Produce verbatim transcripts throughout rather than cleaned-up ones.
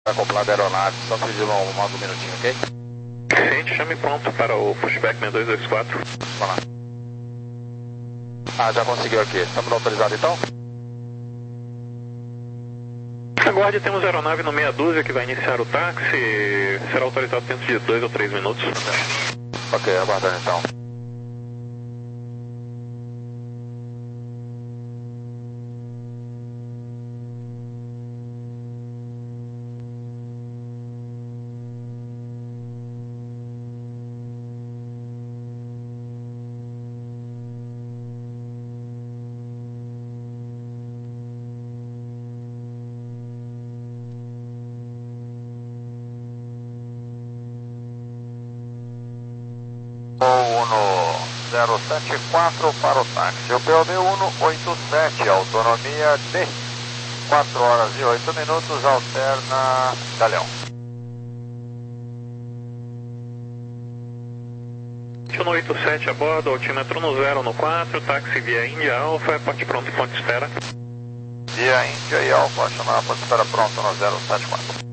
Acoplado a aeronave, só pedir um, mais um minutinho, ok? Gente, chame pronto para o pushback seis dois dois quatro. Vamos lá. Ah, já conseguiu aqui. Estamos autorizados então? Aguarde, temos aeronave no meia dúzia que vai iniciar o táxi. Será autorizado dentro de dois ou três minutos. Ok, aguardando então. um zero sete quatro para o táxi. O P O B um oito sete, autonomia de quatro horas e oito minutos, alterna Galeão. um oito sete a bordo, altímetro no zero no quatro, táxi via Índia Alfa, parte pronto, ponto espera. Via Índia e Alfa, chamar ponto espera pronto no zero sete quatro.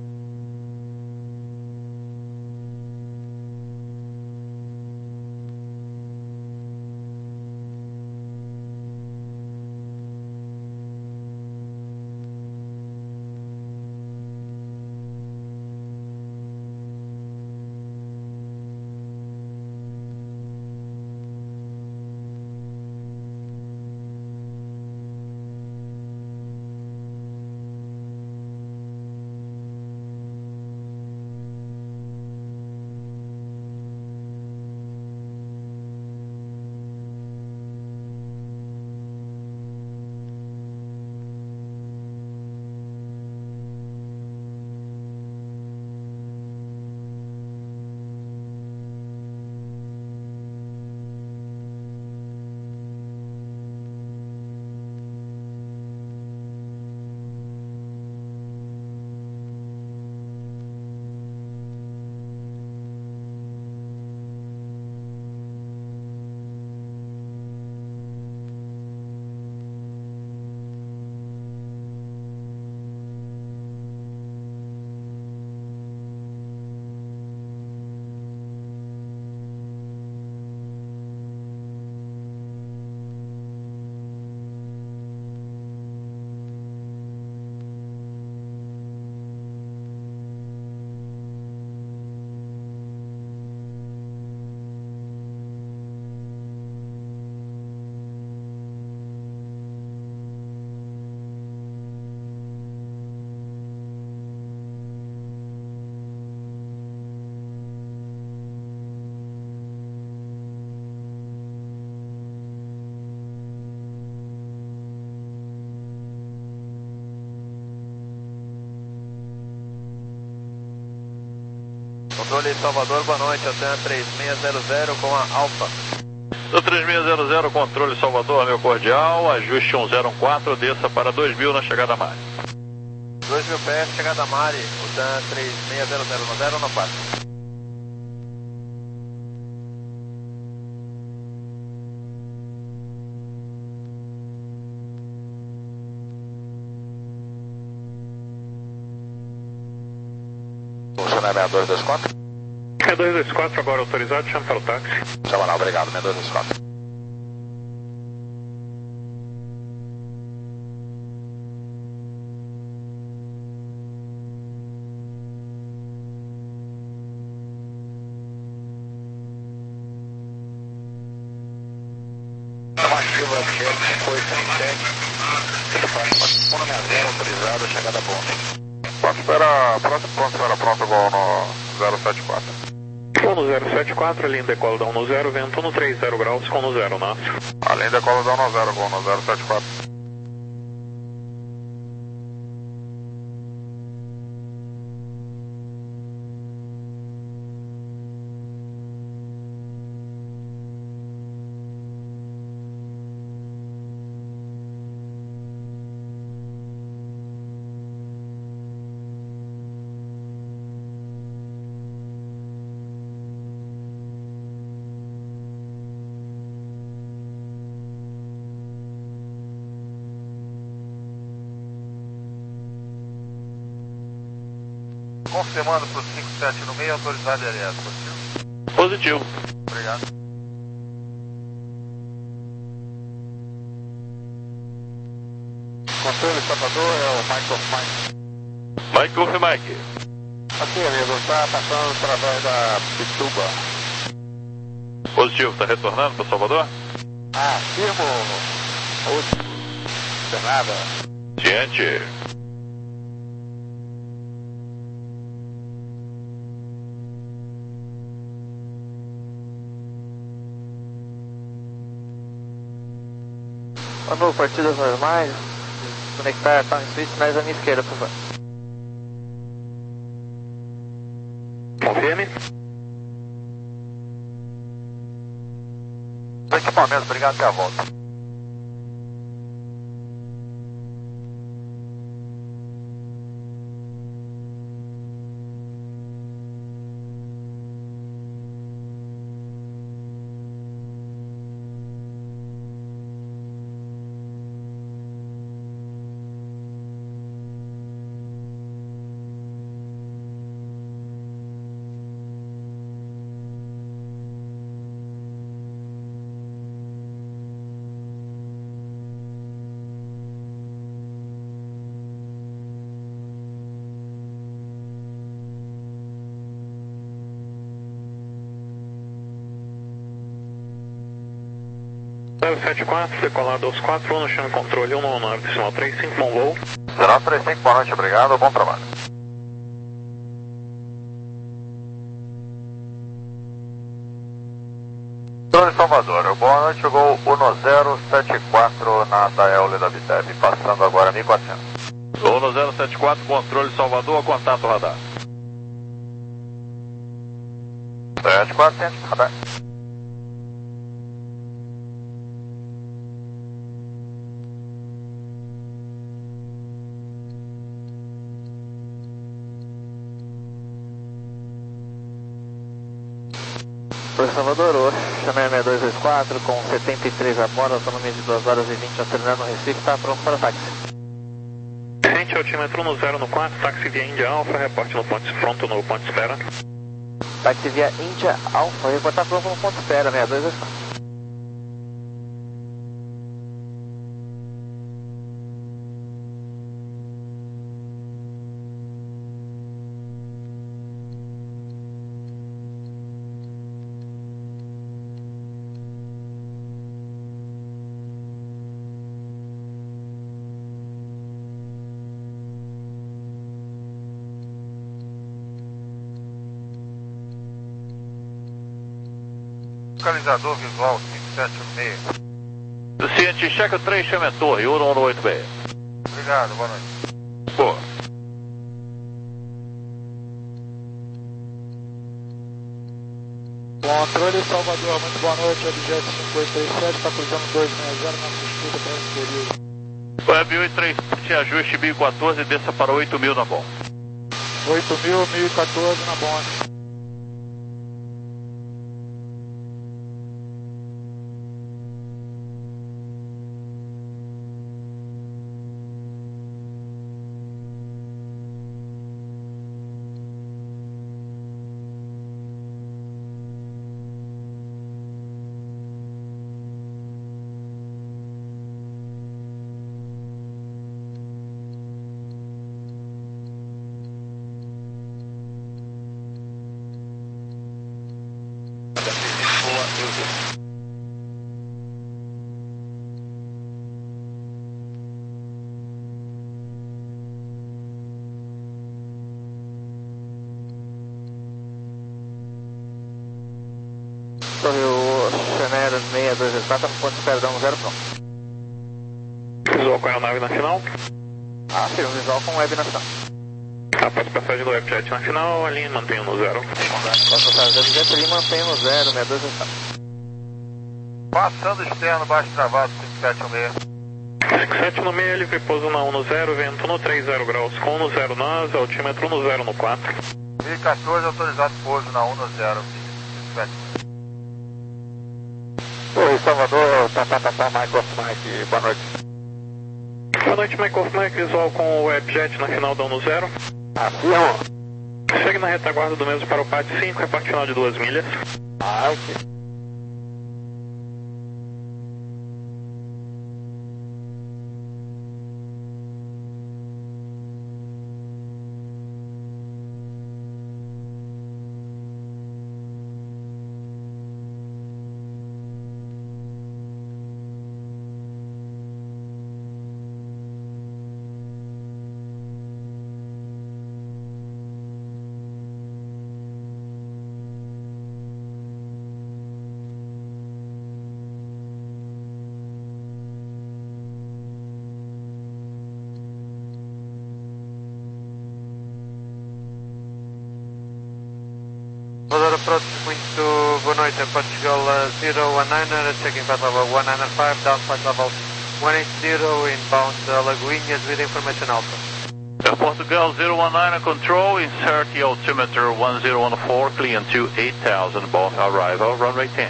Controle Salvador, boa noite, Altan três seis zero zero com a Alfa. Do três seis zero zero, controle Salvador, meu cordial, ajuste um zero um quatro, desça para dois mil na chegada a Mari. dois mil pés, chegada a Mari, Altan três seis zero zero no zero no quatro. Funciona seis dois dois quatro? seis dois dois quatro agora autorizado, chama para o táxi. Chama lá, obrigado, seis dois dois quatro. Chamativa Chefe oito sete, despacho para o zero autorizado, chegada a ponto. Pode esperar, próximo ponto espera pronto igual no zero sete quatro. Vou no zero sete quatro, linha decola dá um no zero, vento no trinta graus com no zero, nosso. A linha decola dá um no zero, igual no zero sete quatro. confirmando para o cinco sete no meio, autorizado L S, positivo? Positivo. Obrigado. Controle Salvador, é o Mike of Mike. Mike of Mike. Ok, amigo, está passando através da Pituba. Positivo, está retornando para Salvador? Ah, firmo. Último. Não tem nada. Ciente. Manu, partidas normais. Conectar Town Switch, mais à minha esquerda, por favor. Confirme. Equipamento, obrigado, até a volta. zero sete quatro, decolado aos quatro, um no chão de controle, um no nove, decimal três cinco, bom voo. zero nove três cinco, boa noite, obrigado, bom trabalho. Torre Salvador, boa noite, chegou o no zero sete quatro na Dael da Viteb, passando agora mil e quatrocentos. Uno zero sete quatro, controle Salvador, contato radar. sete quatrocentos, radar. Por Salvador, Oxa seis dois dois quatro, com setenta e três a bordo, autonomia de duas horas e vinte, acelerando no Recife, está pronto para o táxi. Ciente, altímetro no zero no quatro, táxi via Índia Alfa, reporte no ponto pronto no ponto espera. Táxi via Índia Alfa, reportar pronto no ponto espera, seis dois dois quatro. Localizador visual cinco sete um seis. Ciente, checa três, chame a torre, um um oito seis. Obrigado, boa noite. Boa. Controle Salvador, muito boa noite, objeto cinco oito três sete, está cruzando dois seis zero na sua escuta para esse período. Web oito três sete, ajuste mil e quatorze, desça para oito mil na bom. oito mil, mil e quatorze na bonde. Torre Oxa seis dois dois quatro, no ponto espera, dá um zero pronto. Visual com a aeronave na final. Ah, sim, um visual com web nacional. Após passagem do webjet na final, a linha mantém no zero. Após passagem do webjet, ali mantém no zero, seis dois dois quatro. Passando externo, baixo travado, cinco sete um seis. cinco sete no meio, ele pouso na um no zero, vento no três zero graus, com um no zero nós, altímetro no zero no quatro. mil e quatorze, autorizado pouso na um no zero, cinco sete. Oi, Salvador, tá, tá, tá, tá, Mike of Mike, boa noite. Boa noite, Mike of Mike, visual com o webjet na final da um no zero. Afirmo. Segue na retaguarda do mesmo para o P A D cinco, reparte final de duas milhas. Ah, ok. Salvador Approach, muito boa noite, a Portugal zero one niner, checking flight level one nine five, down flight level one eight zero, inbound uh, Lagoinhas with information alpha. Uh, Portugal zero one niner control, insert the altimeter one zero one four, clean to eight thousand, both arrival, runway ten.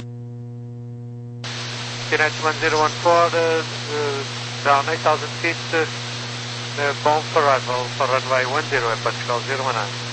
K N H one zero one four, uh, uh, down eight thousand feet, uh, uh, both arrival for runway one zero at Portugal zero one nine.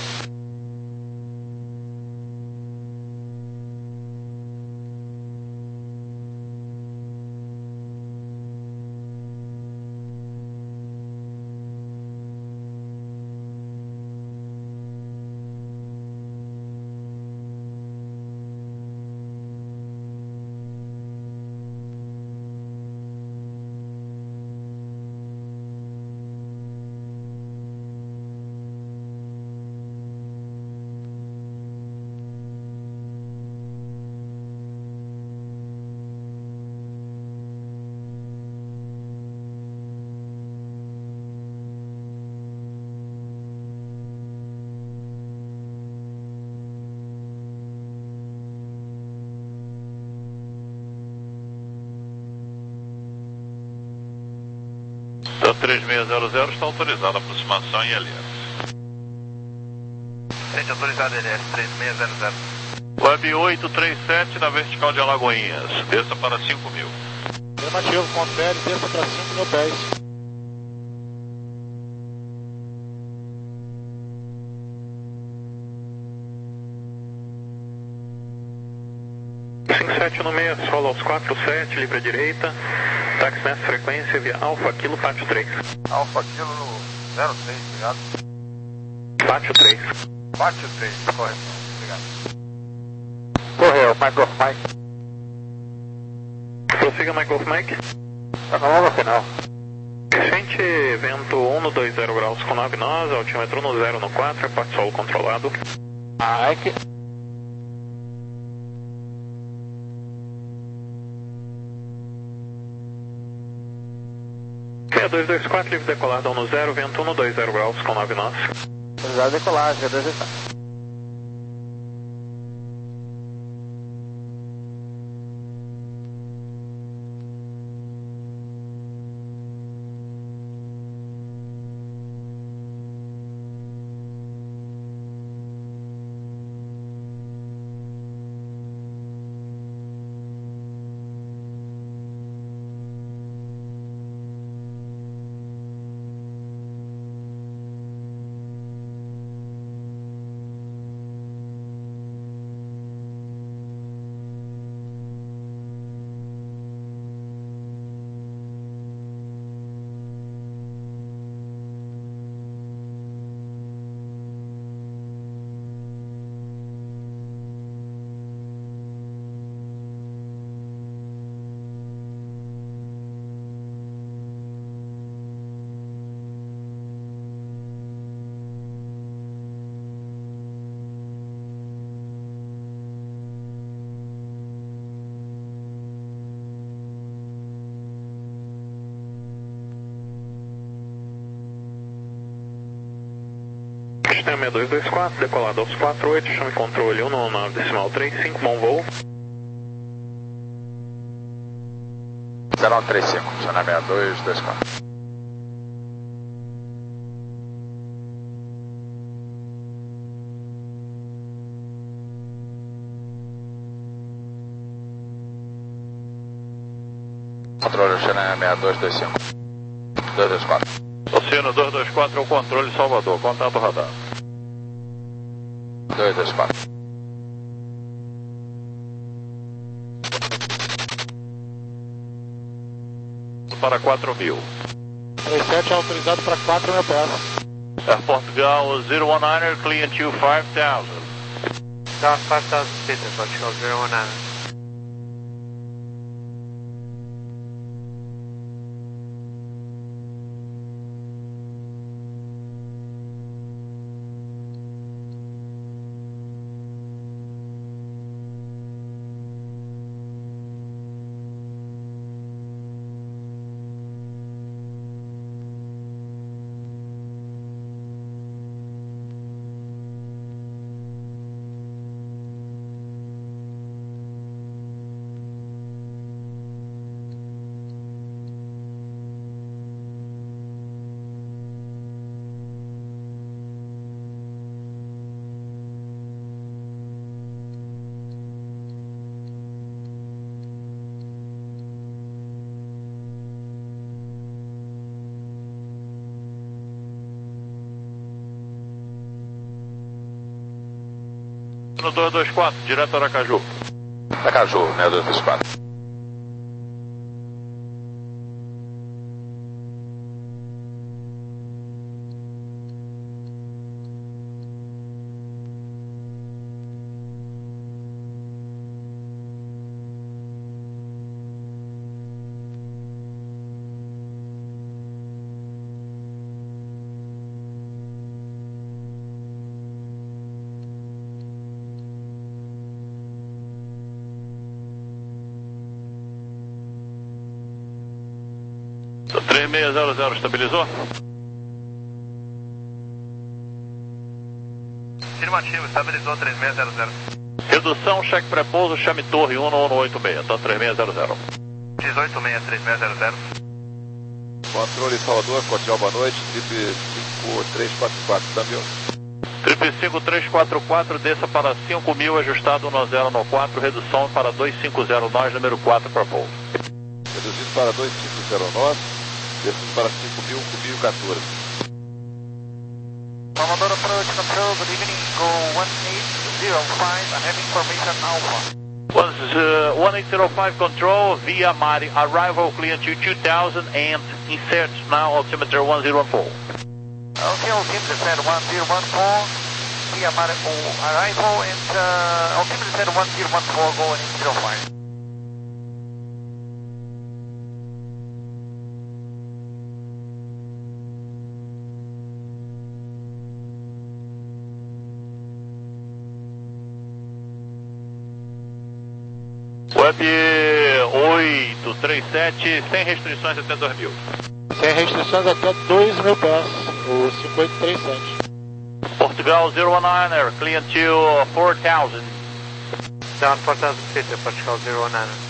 Da três seis zero zero está autorizada a aproximação em L S. Gente, autorizado L S três seis zero zero. Web oito três sete na vertical de Alagoinhas, desça para cinco mil. Afirmativo, confere, desça para cinco mil pés. cinco sete no meio, solo aos quatro sete, livre à direita. Táxi nessa frequência via Alfa Kilo Pátio três. Alfa Kilo zero seis, obrigado. Pátio três. Pátio três, correto. Obrigado. Correu, Mike Golf Mike. Prossiga Mike Golf Mike. Tá na longa final. Crescente, vento um no dois zero graus com nove nós, altímetro no zero no quatro, reparte solo controlado. Mike. dois dois quatro, livre decolado um no zero, vento um no dois zero graus com nove nós. Autorizado decolagem, G dois dois quatro. Sistema dois dois quatro, decolado aos quatro oito, chame controle um no nove decimal três cinco, bom voo. zero um três cinco, chama seis dois dois quatro. Controle China seis dois dois cinco. dois dois quatro. Oceano dois dois quatro, o controle Salvador, contato radar. dois dois quatro. Para quatro mil. três sete autorizado para quatro mil pés. Air Portugal zero one niner, clean to five thousand. Down five thousand feet, Air Portugal zero one niner. No dois dois quatro, direto a Aracaju. Aracaju, né, dois dois quatro. três seis zero zero, estabilizou? Afirmativo, estabilizou três seis zero zero. Redução, cheque pré-pouso, chame torre um no um oito seis, então três seis zero zero. X oito seis, três seis zero zero. Controle Salvador, Cotel, boa noite, trip cinco três quatro quatro, câmbio. Trip cinco três quatro quatro, desça para cinco mil, ajustado no zero no quatro, redução para dois cinco zero nós, número quatro para pouso. Reduzindo para dois cinco zero nós, descendo para cinco mil, com mil e quatorze. Salvador approach control, good evening, go one eight zero five, I have information alpha. Was uh, one eight zero five control via Mari, arrival clear to two thousand and insert now altimeter one zero one four. Okay, altimeter said one zero one four, via Mari arrival and uh, altimeter said one zero one four, go one eight zero five. Web oito três sete, sem restrições até dois mil. Sem restrições até dois mil pés, o cinco oito três sete. Portugal zero one niner, clear to four thousand. Down four thousand feet, Air Portugal zero one niner.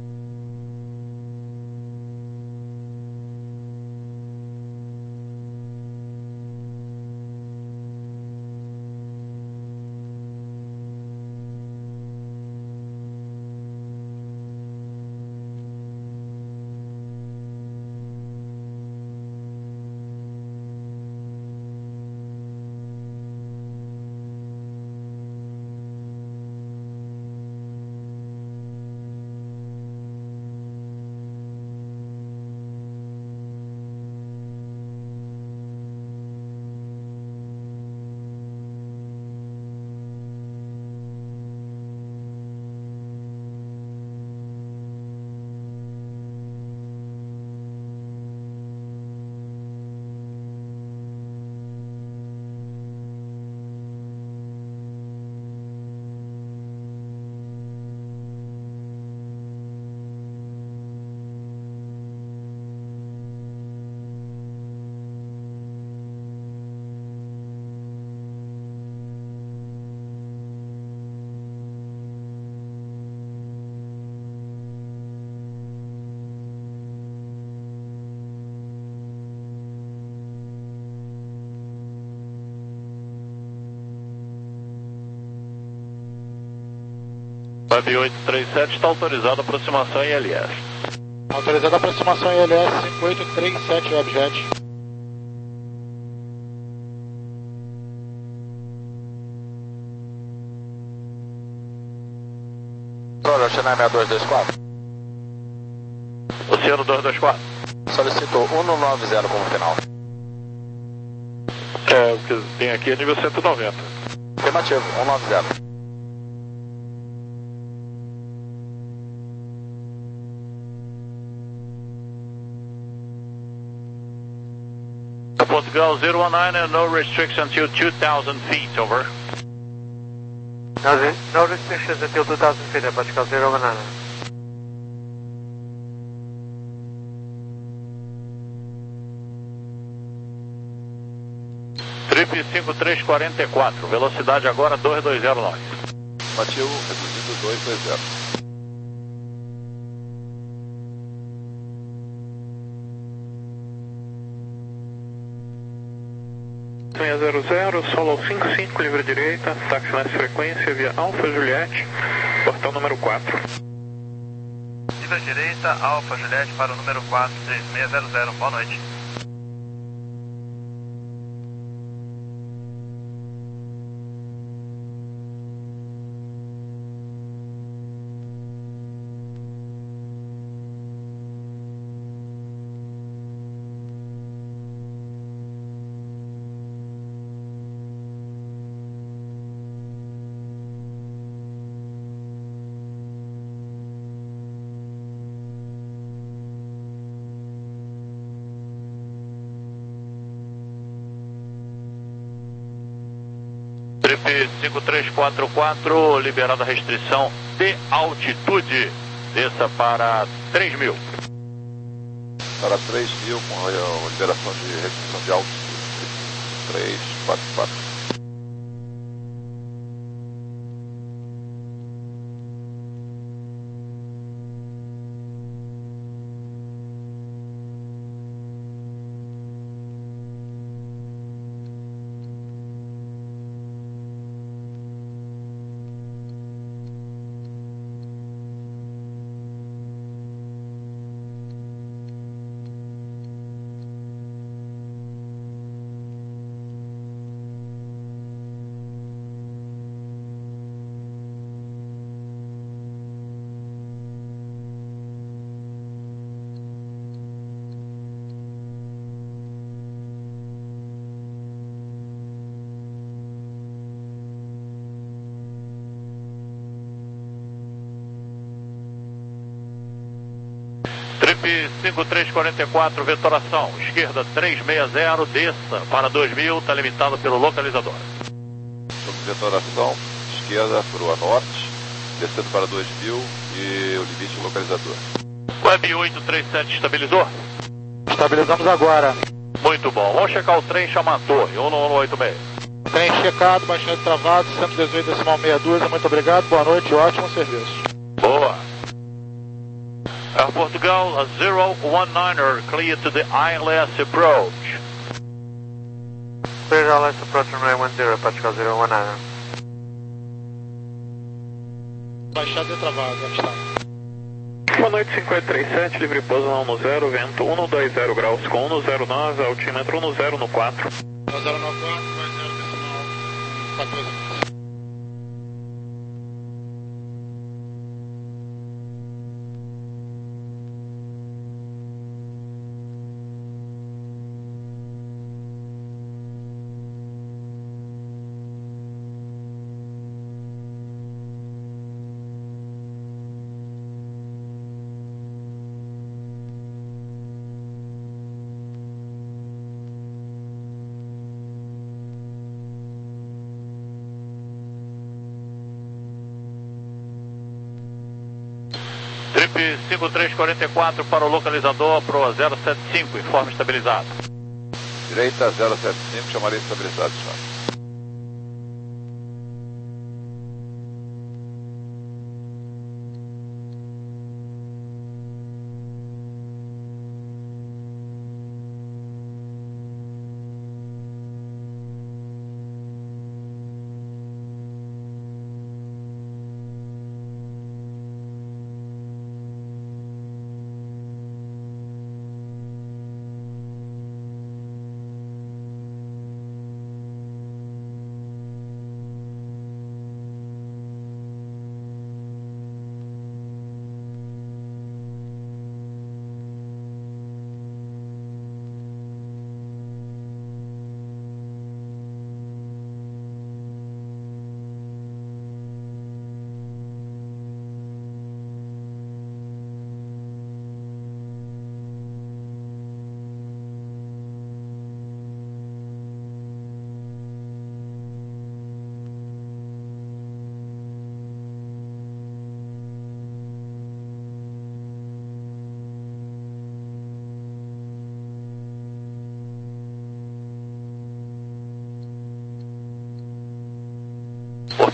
Web oito três sete está autorizado a aproximação em L S. Autorizada a aproximação em L S cinco oito três sete, Webjet. Controle, Oceano seis dois dois quatro. Oceano dois dois quatro. Solicito cento e noventa como final. É, o que tem aqui é nível cento e noventa. Afirmativo, cento e noventa. Portugal zero one nine and no restriction until two thousand feet, over. No, no restrictions until two thousand feet, Portugal zero one nine. Trip cinco três quatro quatro, velocidade agora dois dois zero nove. Afirmativo, reduzindo dois dois zero. seis zero zero, solo cinco cinco, livre direita, táxi mais frequência via Alfa Juliette, portão número quatro. Livre direita, Alfa Juliette para o número quatro três seis zero zero, boa noite. Trip cinco três quatro quatro, liberada a restrição de altitude. Desça para três mil. Para três mil com a liberação de restrição de altitude. três quatro quatro. Trip cinco três quatro quatro, vetoração, esquerda três seis zero, desça para dois mil, está limitado pelo localizador. Sobre vetoração, esquerda para o norte, descendo para dois mil e o limite localizador. Web oito três sete estabilizou? Estabilizamos agora. Muito bom, vamos checar o trem Chamantor, um um oito seis. Trem checado, baixando travado, cento e dezoito decimal sessenta e dois, muito obrigado, boa noite, ótimo serviço. Boa. Air Portugal zero one niner, clear to the I L S approach. Clear I L S approach runway one zero, Portugal zero one nine. Baixado e travado, onde está? Boa noite, cinco três sete, livre pouso na um zero, vento cento e vinte graus com cento e zero nove, altímetro cento no quatro. um zero nove quatro, dois zero decimal quatorze. Trip cinco três quatro quatro para o localizador pro zero sete cinco, informe estabilizado. Direita zero sete cinco, chamarei estabilizado, senhor.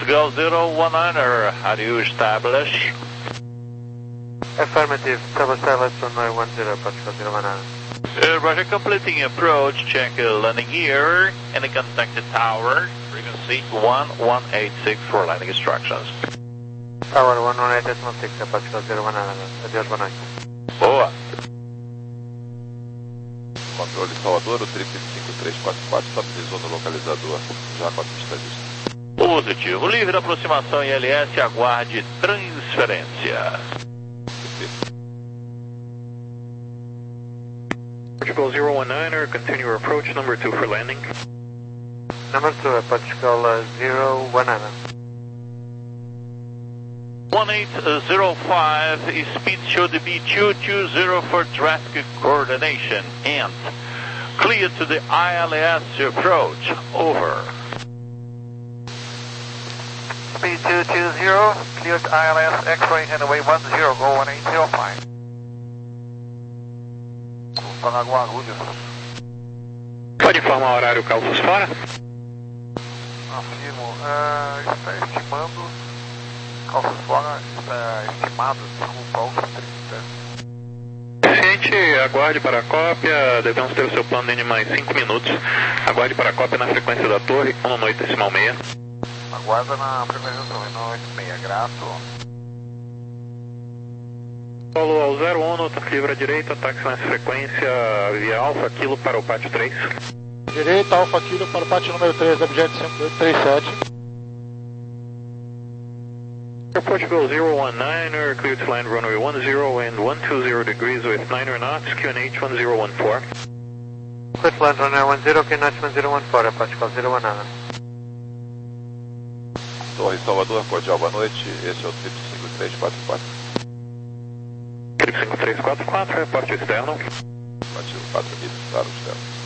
Portugal zero one niner, are you established? Affirmative, establish silence runway one zero, Portugal zero one niner. Uh, Roger, completing approach, check uh, landing gear and the contacted tower, frequency one one eight six for landing instructions. Tower one one eight six, Portugal zero one niner, adeus, boa noite. Boa. Controle Salvador, o trip cinco três quatro quatro estabilizou no localizador, já com a pista vista. Positivo, livre aproximação I L S, aguarde transferência. Portugal zero one niner, continue approach number two for landing. Number two, Portugal uh, zero one niner. one eight zero five, speed should be two two zero for traffic coordination and clear to the I L S approach, over. Speed two two zero, cleared I L S, X-ray, headway one zero, go one eight zero five. Para Guarulhos. Pode informar o horário calços fora? Afirmo, uh, está estimando, calças fora, está estimado, desculpa, aos trinta. Ciente, aguarde para a cópia, devemos ter o seu plano em mais cinco minutos. Aguarde para a cópia na frequência da torre, um noite decimal meia. Aguarda na primeira torre, no oito seis, grato. Solo ao zero um, livre à direita, táxi nessa frequência, via Alfa, Kilo para o pátio três. Direita, Alfa Kilo para o pátio número três, objeto cinco dois três sete. Portugal zero one niner, clear to land runway one zero and one two zero degrees with niner knots, Q N H one zero one four. Clear to land runway one zero, Q N H one zero one four, Portugal zero one niner. Torre Salvador, cordial boa noite, esse é o trip cinco três quatro quatro. Trip cinco três quatro quatro, reporte externo. Batido quatro milhas para o externo.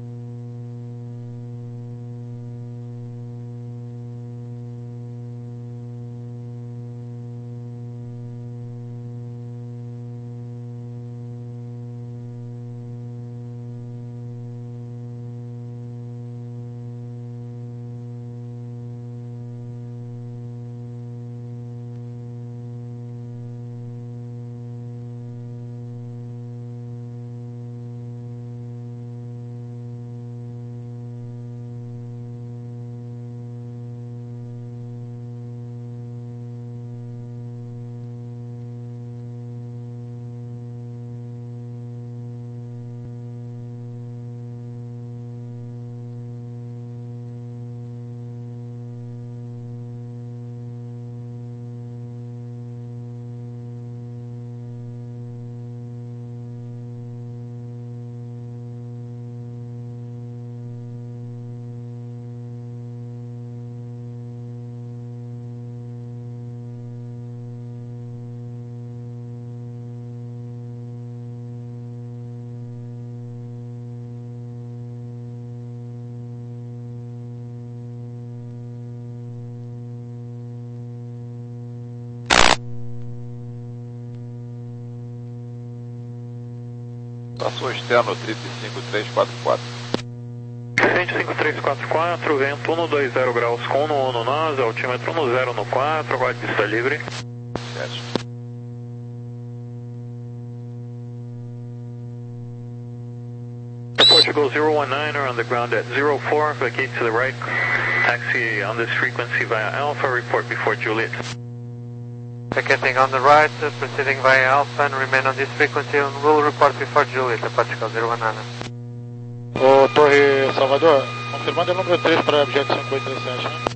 Tração externo, trip cinco três quatro quatro. cinco três quatro quatro, vento um dois zero graus com um no nós, altímetro um zero no quatro, aguarde pista livre. Certo. Portugal zero one niner on the ground at zero four, vacate to the right, taxi on this frequency via Alpha, report before Juliet. Vacating on the right, uh, proceeding via Alpha and remain on this frequency and will report before Juliet, Portugal zero one niner. Ô, Torre Salvador, confirmando o número três para o objeto cinco oito três sete, né?